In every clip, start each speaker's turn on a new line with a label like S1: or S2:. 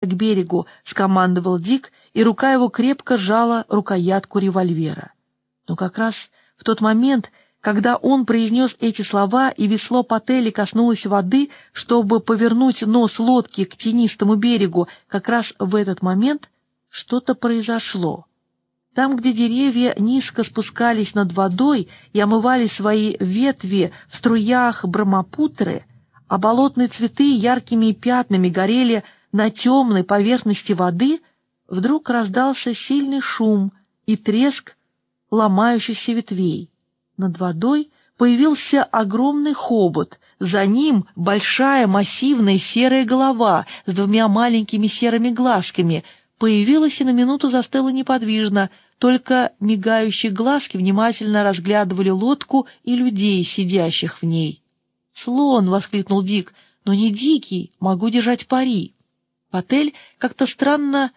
S1: к берегу», — скомандовал Дик, и рука его крепко сжала рукоятку револьвера. Но как раз в тот момент, когда он произнес эти слова, и весло Пателли коснулось воды, чтобы повернуть нос лодки к тенистому берегу, как раз в этот момент что-то произошло. Там, где деревья низко спускались над водой и омывали свои ветви в струях Брахмапутры, а болотные цветы яркими пятнами горели на темной поверхности воды, вдруг раздался сильный шум и треск ломающихся ветвей. Над водой появился огромный хобот, за ним большая массивная серая голова с двумя маленькими серыми глазками появилась и на минуту застыла неподвижно, только мигающие глазки внимательно разглядывали лодку и людей, сидящих в ней. «Слон!» — воскликнул Дик. «Но не дикий, могу держать пари». Патель как-то странно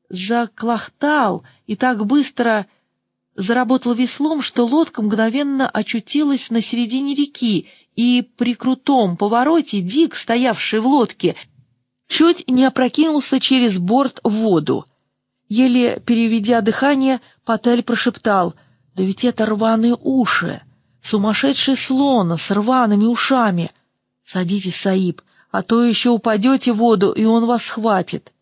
S1: заклохтал и так быстро заработал веслом, что лодка мгновенно очутилась на середине реки, и при крутом повороте Дик, стоявший в лодке, чуть не опрокинулся через борт в воду. Еле переведя дыхание, Патель прошептал: «Да ведь это рваные уши! Сумасшедший слон с рваными ушами! Садитесь, Саиб, а то еще упадете в воду, и он вас схватит».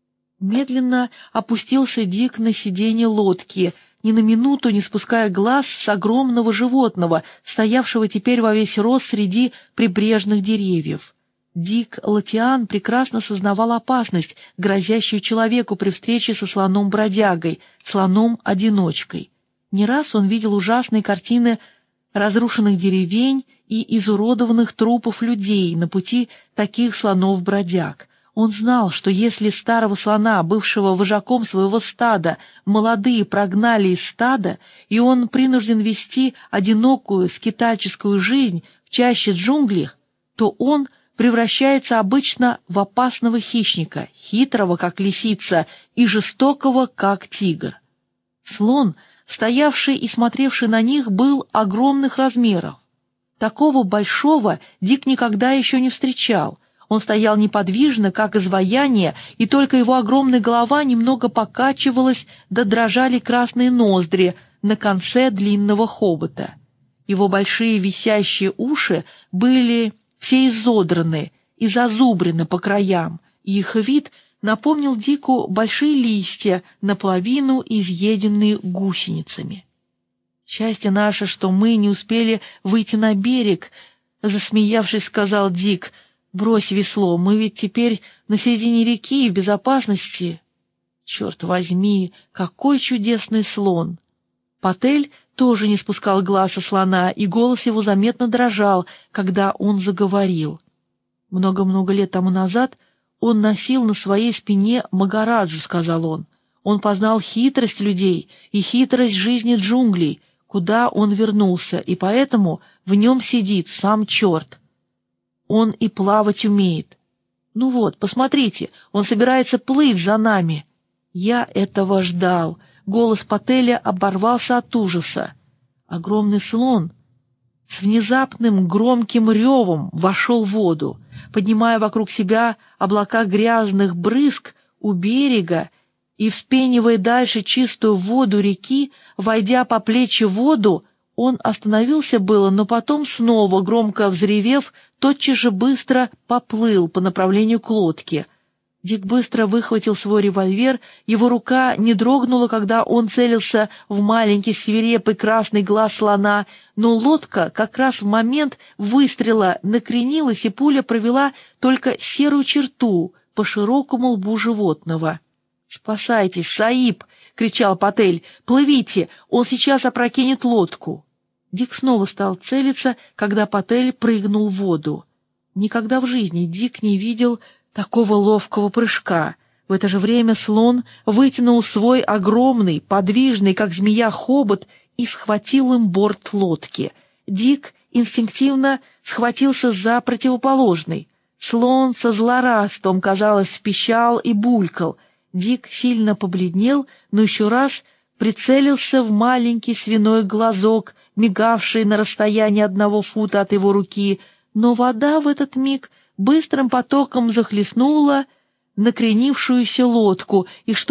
S1: Медленно опустился Дик на сиденье лодки, ни на минуту не спуская глаз с огромного животного, стоявшего теперь во весь рост среди прибрежных деревьев. Дик Латиан прекрасно сознавал опасность, грозящую человеку при встрече со слоном-бродягой, слоном-одиночкой. Не раз он видел ужасные картины разрушенных деревень и изуродованных трупов людей на пути таких слонов-бродяг. Он знал, что если старого слона, бывшего вожаком своего стада, молодые прогнали из стада, и он принужден вести одинокую скитальческую жизнь в чаще джунглей, то он превращается обычно в опасного хищника, хитрого, как лисица, и жестокого, как тигр. Слон, стоявший и смотревший на них, был огромных размеров. Такого большого Дик никогда еще не встречал. Он стоял неподвижно, как изваяние, и только его огромная голова немного покачивалась, да дрожали красные ноздри на конце длинного хобота. Его большие висящие уши были все изодраны и зазубрены по краям, и их вид напомнил Дику большие листья, наполовину изъеденные гусеницами. «Счастье наше, что мы не успели выйти на берег», — засмеявшись, сказал Дик. «Брось весло, мы ведь теперь на середине реки и в безопасности». «Черт возьми, какой чудесный слон!» Патель тоже не спускал глаз со слона, и голос его заметно дрожал, когда он заговорил. «Много-много лет тому назад он носил на своей спине Магараджу», — сказал он. «Он познал хитрость людей и хитрость жизни джунглей, куда он вернулся, и поэтому в нем сидит сам черт. Он и плавать умеет. Ну вот, посмотрите, он собирается плыть за нами». «Я этого ждал». Голос Пателя оборвался от ужаса. Огромный слон с внезапным громким ревом вошел в воду, поднимая вокруг себя облака грязных брызг у берега и вспенивая дальше чистую воду реки. Войдя по плечи в воду, он остановился было, но потом снова, громко взревев, тотчас же быстро поплыл по направлению к лодке. Дик быстро выхватил свой револьвер, его рука не дрогнула, когда он целился в маленький свирепый красный глаз слона, но лодка как раз в момент выстрела накренилась, и пуля провела только серую черту по широкому лбу животного. «Спасайтесь, Саиб!» — кричал Патель. «Плывите, он сейчас опрокинет лодку!» Дик снова стал целиться, когда Патель прыгнул в воду. Никогда в жизни Дик не видел такого ловкого прыжка. В это же время слон вытянул свой огромный, подвижный, как змея, хобот и схватил им борт лодки. Дик инстинктивно схватился за противоположный. Слон со злорадством, казалось, пищал и булькал. Дик сильно побледнел, но еще раз прицелился в маленький свиной глазок, мигавший на расстоянии 1 фута от его руки, но вода в этот миг быстрым потоком захлестнула накренившуюся лодку и что